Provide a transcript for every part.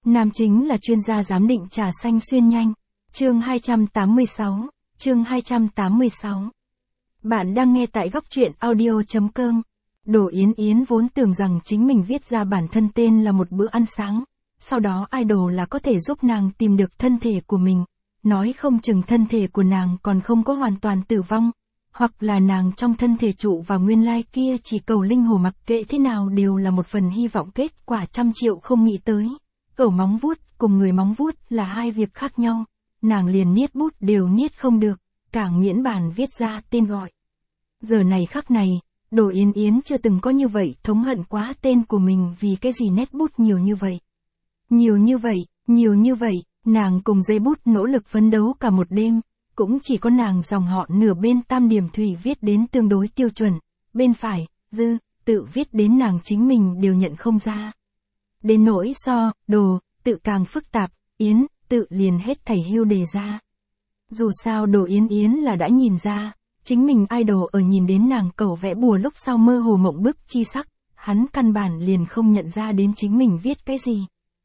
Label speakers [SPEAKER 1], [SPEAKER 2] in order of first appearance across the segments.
[SPEAKER 1] Nam chính là chuyên gia giám định trà xanh xuyên nhanh. Chương 286. Bạn đang nghe tại góc truyện audio.com. Đỗ Yến Yến vốn tưởng rằng chính mình viết ra bản thân tên là một bữa ăn sáng. Sau đó idol là có thể giúp nàng tìm được thân thể của mình. Nói không chừng thân thể của nàng còn không có hoàn toàn tử vong. Hoặc là nàng trong thân thể trụ và nguyên lai kia chỉ cầu linh hồ mặc kệ thế nào đều là một phần hy vọng kết quả 100 triệu không nghĩ tới. Cẩu móng vuốt cùng người móng vuốt là hai việc khác nhau. Nàng liền niết bút đều niết không được, càng miễn bàn viết ra tên gọi. Giờ này khắc này, Đỗ Yến Yến chưa từng có như vậy thống hận quá tên của mình vì cái gì nét bút nhiều như vậy. Nhiều như vậy, nàng cùng giấy bút nỗ lực phấn đấu cả một đêm, cũng chỉ có nàng dòng họ nửa bên tam điểm thủy viết đến tương đối tiêu chuẩn, bên phải, dư, tự viết đến nàng chính mình đều nhận không ra. Đến nỗi so, đồ, tự càng phức tạp, Yến, tự liền hết thảy hưu đề ra. Dù sao Đỗ Yến Yến là đã nhìn ra, chính mình idol ở nhìn đến nàng cẩu vẽ bùa lúc sau mơ hồ mộng bức chi sắc, hắn căn bản liền không nhận ra đến chính mình viết cái gì.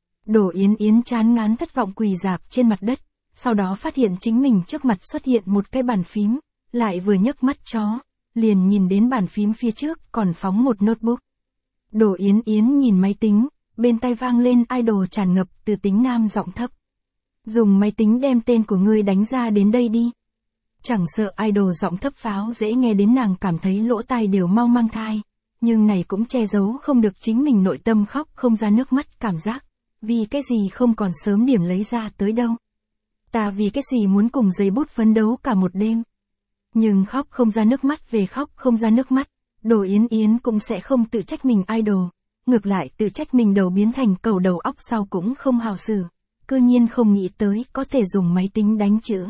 [SPEAKER 1] Đỗ Yến Yến chán ngán thất vọng quỳ rạp trên mặt đất, sau đó phát hiện chính mình trước mặt xuất hiện một cái bàn phím, lại vừa nhấc mắt chó, liền nhìn đến bàn phím phía trước còn phóng một notebook. Đỗ Yến Yến nhìn máy tính, bên tai vang lên idol tràn ngập từ tính nam giọng thấp. Dùng máy tính đem tên của ngươi đánh ra đến đây đi. Chẳng sợ idol giọng thấp pháo dễ nghe đến nàng cảm thấy lỗ tai đều mau mang thai, nhưng này cũng che giấu không được chính mình nội tâm khóc không ra nước mắt cảm giác. Vì cái gì không còn sớm điểm lấy ra tới đâu. Ta vì cái gì muốn cùng giấy bút phấn đấu cả một đêm. Nhưng khóc không ra nước mắt về khóc không ra nước mắt, Đỗ Yến Yến cũng sẽ không tự trách mình idol. Ngược lại tự trách mình đầu biến thành cẩu đầu óc sau cũng không hào xử. Cư nhiên không nghĩ tới có thể dùng máy tính đánh chữ.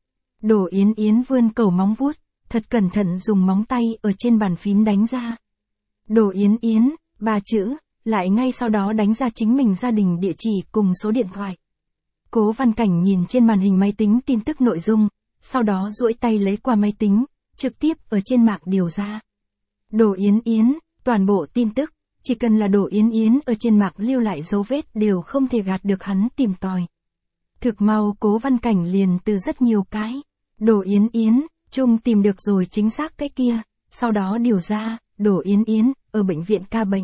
[SPEAKER 1] Đỗ Yến Yến vươn cẩu móng vuốt, thật cẩn thận dùng móng tay ở trên bàn phím đánh ra. Đỗ Yến Yến, 3 chữ, lại ngay sau đó đánh ra chính mình gia đình địa chỉ cùng số điện thoại. Cố Văn Cảnh nhìn trên màn hình máy tính tin tức nội dung, sau đó duỗi tay lấy qua máy tính, trực tiếp ở trên mạng điều ra. Đỗ Yến Yến, toàn bộ tin tức, chỉ cần là Đỗ Yến Yến ở trên mạng lưu lại dấu vết đều không thể gạt được hắn tìm tòi. Thực mau Cố Văn Cảnh liền từ rất nhiều cái, Đỗ Yến Yến, chung tìm được rồi chính xác cái kia, sau đó điều ra, Đỗ Yến Yến, ở bệnh viện ca bệnh.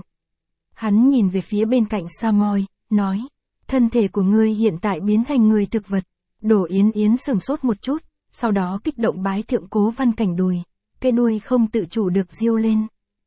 [SPEAKER 1] Hắn nhìn về phía bên cạnh Samoy, nói, thân thể của ngươi hiện tại biến thành người thực vật. Đỗ Yến Yến sửng sốt một chút, sau đó kích động bái thượng Cố Văn Cảnh đùi, cái đuôi không tự chủ được riêu lên.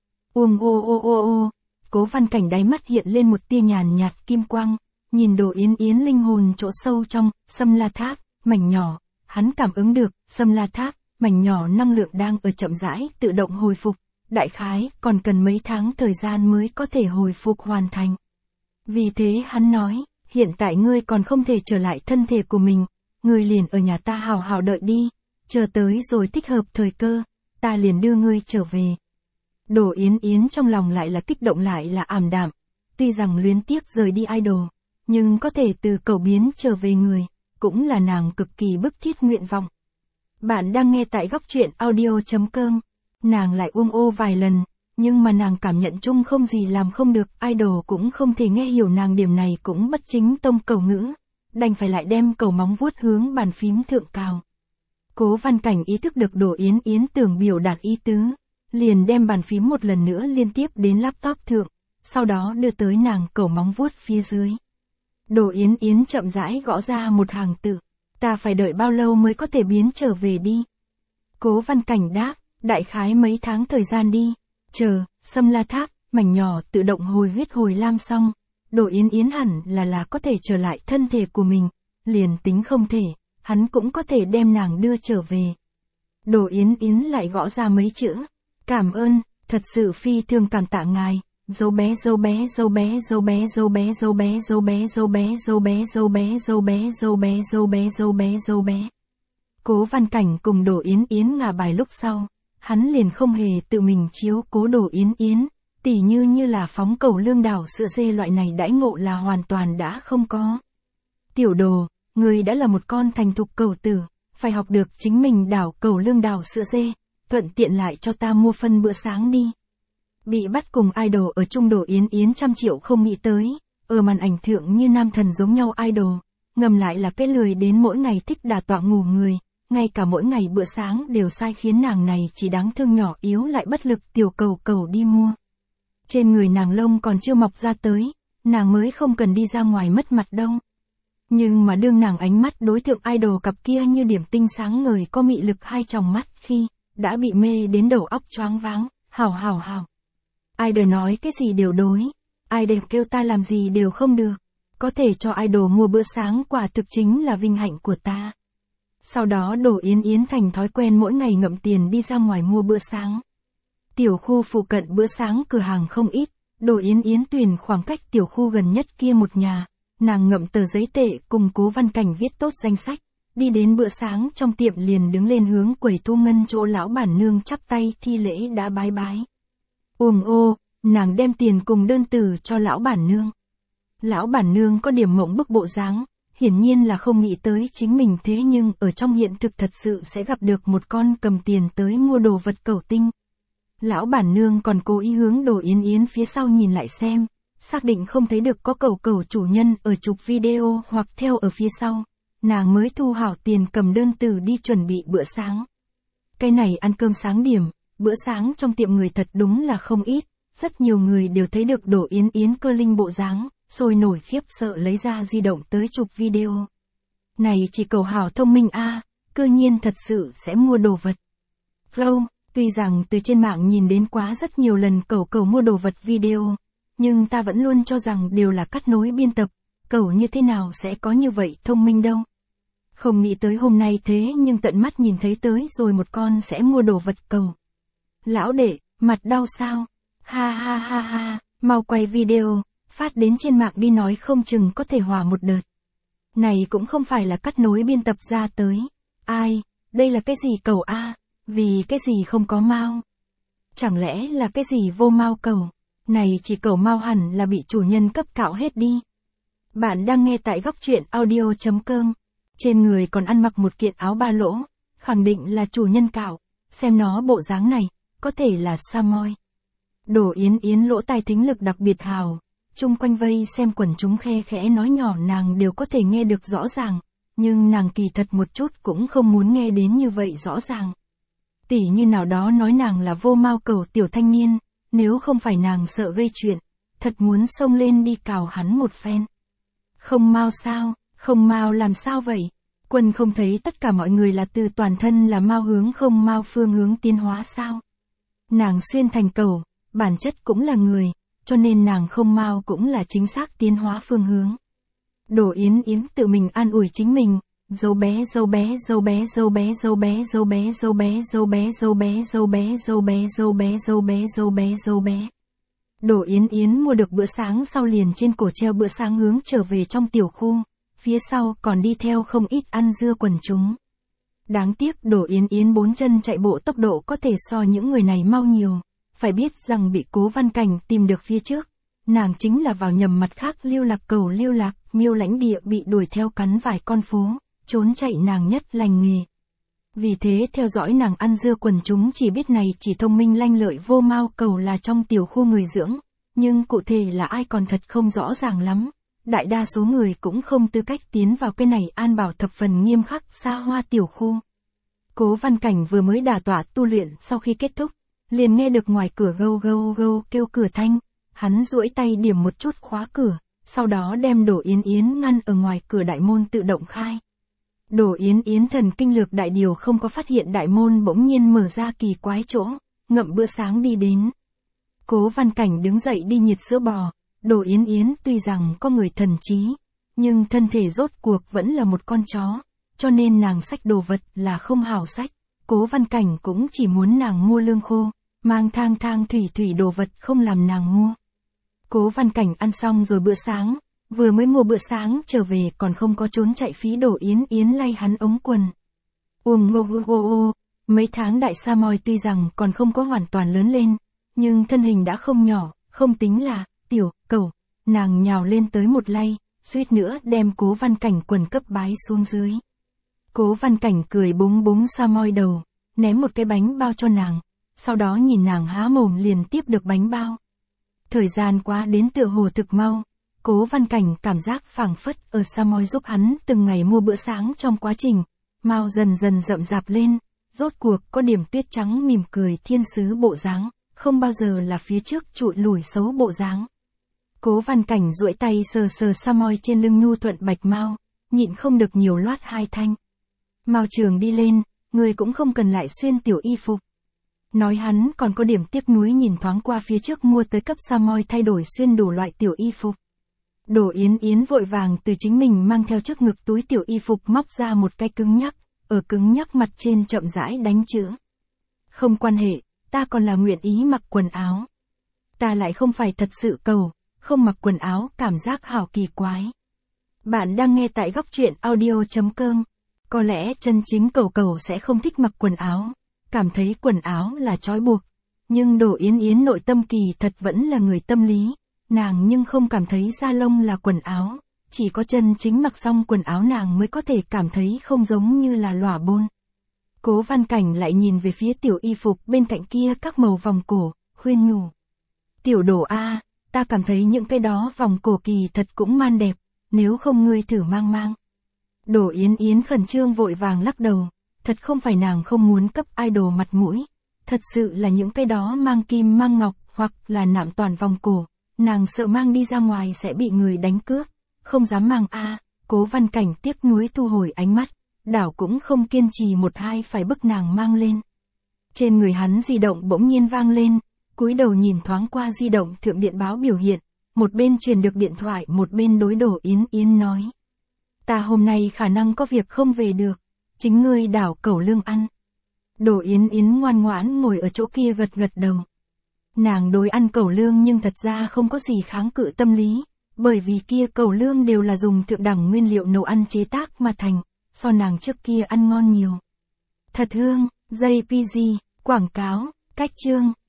[SPEAKER 1] Ô. Cố Văn Cảnh đáy mắt hiện lên một tia nhàn nhạt kim quang, nhìn Đỗ Yến Yến linh hồn chỗ sâu trong, Sâm La Tháp, mảnh nhỏ, hắn cảm ứng được, Sâm La Tháp, mảnh nhỏ năng lượng đang ở chậm rãi tự động hồi phục, đại khái còn cần mấy tháng thời gian mới có thể hồi phục hoàn thành. Vì thế hắn nói, hiện tại ngươi còn không thể trở lại thân thể của mình, ngươi liền ở nhà ta hào hào đợi đi, chờ tới rồi thích hợp thời cơ, ta liền đưa ngươi trở về. Đỗ Yến Yến trong lòng lại là kích động lại là ảm đạm, tuy rằng luyến tiếc rời đi idol, nhưng có thể từ cẩu biến trở về người, cũng là nàng cực kỳ bức thiết nguyện vọng. Bạn đang nghe tại góc truyện audio.com, nàng lại ô vài lần, nhưng mà nàng cảm nhận chung không gì làm không được, idol cũng không thể nghe hiểu nàng điểm này cũng bất chính tông cẩu ngữ, đành phải lại đem cẩu móng vuốt hướng bàn phím thượng cào. Cố Văn Cảnh ý thức được Đỗ Yến Yến tưởng biểu đạt ý tứ, liền đem bàn phím một lần nữa liên tiếp đến laptop thượng, sau đó đưa tới nàng cẩu móng vuốt phía dưới. Đỗ Yến Yến chậm rãi gõ ra một hàng tự, ta phải đợi bao lâu mới có thể biến trở về đi. Cố Văn Cảnh đáp, đại khái mấy tháng thời gian đi, chờ, Sâm La Tháp, mảnh nhỏ tự động hồi huyết hồi lam xong, Đỗ Yến Yến hẳn là có thể trở lại thân thể của mình, liền tính không thể, hắn cũng có thể đem nàng đưa trở về. Đỗ Yến Yến lại gõ ra mấy chữ, cảm ơn, thật sự phi thường cảm tạ ngài, dấu bé. Cố Văn Cảnh cùng Đỗ Yến Yến ngả bài lúc sau, hắn liền không hề tự mình chiếu cố Đỗ Yến Yến, tỉ như là phóng cẩu lương đảo sữa dê loại này đãi ngộ là hoàn toàn đã không có. Tiểu Đồ, ngươi đã là một con thành thục cẩu tử, phải học được chính mình đảo cẩu lương đảo sữa dê, thuận tiện lại cho ta mua phân bữa sáng đi. Bị bắt cùng idol ở chung Đỗ Yến Yến 100 triệu không nghĩ tới, ở màn ảnh thượng như nam thần giống nhau idol, ngầm lại là cái lười đến mỗi ngày thích đả tọa ngủ người, ngay cả mỗi ngày bữa sáng đều sai khiến nàng này chỉ đáng thương nhỏ yếu lại bất lực tiểu cầu cầu đi mua. Trên người nàng lông còn chưa mọc ra tới, nàng mới không cần đi ra ngoài mất mặt đâu. Nhưng mà đương nàng ánh mắt đối tượng idol cặp kia như điểm tinh sáng ngời có mị lực hai tròng mắt khi, đã bị mê đến đầu óc choáng váng, hảo. Idol nói cái gì đều đối, idol kêu ta làm gì đều không được, có thể cho idol mua bữa sáng quả thực chính là vinh hạnh của ta. Sau đó Đỗ Yến Yến thành thói quen mỗi ngày ngậm tiền đi ra ngoài mua bữa sáng. Tiểu khu phụ cận bữa sáng cửa hàng không ít, Đỗ Yến Yến tuyển khoảng cách tiểu khu gần nhất kia một nhà, nàng ngậm tờ giấy tệ cùng Cố Văn Cảnh viết tốt danh sách, đi đến bữa sáng trong tiệm liền đứng lên hướng quầy thu ngân chỗ lão bản nương chắp tay thi lễ đã bái bái. Ô, nàng đem tiền cùng đơn từ cho lão bản nương. Lão bản nương có điểm mộng bức bộ dáng, hiển nhiên là không nghĩ tới chính mình thế nhưng ở trong hiện thực thật sự sẽ gặp được một con cầm tiền tới mua đồ vật cẩu tinh. Lão bản nương còn cố ý hướng Đỗ Yến Yến phía sau nhìn lại xem, xác định không thấy được có cẩu chủ nhân ở chụp video hoặc theo ở phía sau, nàng mới thu hảo tiền cầm đơn từ đi chuẩn bị bữa sáng. Cái này ăn cơm sáng điểm, bữa sáng trong tiệm người thật đúng là không ít, rất nhiều người đều thấy được Đỗ Yến Yến cơ linh bộ dáng, sôi nổi khiếp sợ lấy ra di động tới chụp video. Này chỉ cẩu hảo thông minh a, cơ nhiên thật sự sẽ mua đồ vật. Flow, tuy rằng từ trên mạng nhìn đến quá rất nhiều lần cẩu mua đồ vật video, nhưng ta vẫn luôn cho rằng đều là cắt nối biên tập, cẩu như thế nào sẽ có như vậy thông minh đâu. Không nghĩ tới hôm nay thế nhưng tận mắt nhìn thấy tới rồi một con sẽ mua đồ vật cẩu. Lão đệ, mặt đau sao? Ha, mau quay video, phát đến trên mạng đi nói không chừng có thể hòa một đợt. Này cũng không phải là cắt nối biên tập ra tới. Ai, đây là cái gì cẩu a? Vì cái gì không có mao? Chẳng lẽ là cái gì vô mao cẩu? Này chỉ cẩu mao hẳn là bị chủ nhân cấp cạo hết đi. Bạn đang nghe tại góc truyện audio.com. Trên người còn ăn mặc một kiện áo ba lỗ, khẳng định là chủ nhân cạo, xem nó bộ dáng này, có thể là Samoy. Đỗ Yến Yến lỗ tai thính lực đặc biệt hào, chung quanh vây xem quần chúng khe khẽ nói nhỏ nàng đều có thể nghe được rõ ràng, nhưng nàng kỳ thật một chút cũng không muốn nghe đến như vậy rõ ràng. Tỉ như nào đó nói nàng là vô mao cẩu tiểu thanh niên, nếu không phải nàng sợ gây chuyện, thật muốn xông lên đi cào hắn một phen. Không mao sao, không mao làm sao vậy? Quân không thấy tất cả mọi người là từ toàn thân là mao hướng không mao phương hướng tiến hóa sao? Nàng xuyên thành cẩu, bản chất cũng là người, cho nên nàng không mao cũng là chính xác tiến hóa phương hướng. Đỗ Yến Yến tự mình an ủi chính mình, dâu bé. Đỗ Yến Yến mua được bữa sáng sau liền trên cổ treo bữa sáng hướng trở về trong tiểu khu, phía sau còn đi theo không ít ăn dưa quần chúng. Đáng tiếc Đỗ Yến Yến 4 chân chạy bộ tốc độ có thể so những người này mau nhiều, phải biết rằng bị Cố Văn Cảnh tìm được phía trước, nàng chính là vào nhầm mặt khác lưu lạc, miêu lãnh địa bị đuổi theo cắn vài con phố, trốn chạy nàng nhất lành nghề. Vì thế theo dõi nàng ăn dưa quần chúng chỉ biết này chỉ thông minh lanh lợi vô mao cẩu là trong tiểu khu người dưỡng, nhưng cụ thể là ai còn thật không rõ ràng lắm. Đại đa số người cũng không tư cách tiến vào cái này an bảo thập phần nghiêm khắc xa hoa tiểu khu. Cố Văn Cảnh vừa mới đả tọa tu luyện sau khi kết thúc, liền nghe được ngoài cửa gâu kêu cửa thanh, hắn duỗi tay điểm một chút khóa cửa, sau đó đem Đỗ Yến Yến ngăn ở ngoài cửa đại môn tự động khai. Đỗ Yến Yến thần kinh lược đại điều không có phát hiện đại môn bỗng nhiên mở ra kỳ quái chỗ, ngậm bữa sáng đi đến. Cố Văn Cảnh đứng dậy đi nhiệt sữa bò, Đỗ Yến Yến tuy rằng có người thần trí, nhưng thân thể rốt cuộc vẫn là một con chó, cho nên nàng xách đồ vật là không hảo xách. Cố Văn Cảnh cũng chỉ muốn nàng mua lương khô, mang thang thủy đồ vật không làm nàng mua. Cố Văn Cảnh ăn xong rồi bữa sáng, vừa mới mua bữa sáng trở về còn không có trốn chạy phí. Đỗ Yến Yến lay hắn ống quần. Mấy tháng đại sa mòi tuy rằng còn không có hoàn toàn lớn lên, nhưng thân hình đã không nhỏ, không tính là tiểu cẩu, nàng nhào lên tới một lay, suýt nữa đem Cố Văn Cảnh quần cấp bái xuống dưới. Cố Văn Cảnh cười búng sa mòi đầu, ném một cái bánh bao cho nàng, sau đó nhìn nàng há mồm liền tiếp được bánh bao. Thời gian quá đến tựa hồ thực mau, Cố Văn Cảnh cảm giác phảng phất ở Samoy giúp hắn từng ngày mua bữa sáng trong quá trình, mau dần dần rậm rạp lên, rốt cuộc có điểm tuyết trắng mỉm cười thiên sứ bộ dáng, không bao giờ là phía trước trụi lủi xấu bộ dáng. Cố Văn Cảnh duỗi tay sờ sờ Samoy trên lưng nhu thuận bạch mau, nhịn không được nhiều loát hai thanh. Mao Trường đi lên, người cũng không cần lại xuyên tiểu y phục. Nói hắn còn có điểm tiếc nuối nhìn thoáng qua phía trước mua tới cấp Samoy thay đổi xuyên đủ loại tiểu y phục. Đỗ Yến Yến vội vàng từ chính mình mang theo trước ngực túi tiểu y phục móc ra một cái cứng nhắc, ở cứng nhắc mặt trên chậm rãi đánh chữ. Không quan hệ, ta còn là nguyện ý mặc quần áo. Ta lại không phải thật sự cầu, không mặc quần áo cảm giác hảo kỳ quái. Bạn đang nghe tại góc truyện audio.com. Có lẽ chân chính cầu sẽ không thích mặc quần áo, cảm thấy quần áo là trói buộc. Nhưng Đỗ Yến Yến nội tâm kỳ thật vẫn là người tâm lý, nàng nhưng không cảm thấy da lông là quần áo, chỉ có chân chính mặc xong quần áo nàng mới có thể cảm thấy không giống như là lỏa bôn. Cố Văn Cảnh lại nhìn về phía tiểu y phục bên cạnh kia các màu vòng cổ, khuyên nhủ. Tiểu Đỗ a, ta cảm thấy những cái đó vòng cổ kỳ thật cũng man đẹp, nếu không ngươi thử mang. Đỗ Yến Yến khẩn trương vội vàng lắc đầu, thật không phải nàng không muốn cấp idol mặt mũi, thật sự là những cái đó mang kim mang ngọc hoặc là nạm toàn vòng cổ, nàng sợ mang đi ra ngoài sẽ bị người đánh cướp, không dám mang a. Cố Văn Cảnh tiếc nuối thu hồi ánh mắt, đảo cũng không kiên trì một hai phải bức nàng mang lên. Trên người hắn di động bỗng nhiên vang lên, cúi đầu nhìn thoáng qua di động thượng điện báo biểu hiện, một bên truyền được điện thoại một bên đối Đỗ Yến Yến nói. Ta hôm nay khả năng có việc không về được, chính ngươi đảo cẩu lương ăn. Đỗ Yến Yến ngoan ngoãn ngồi ở chỗ kia gật gật đầu. Nàng đối ăn cẩu lương nhưng thật ra không có gì kháng cự tâm lý, bởi vì kia cẩu lương đều là dùng thượng đẳng nguyên liệu nấu ăn chế tác mà thành, so nàng trước kia ăn ngon nhiều. Thật hương, JPG, quảng cáo, cách chương.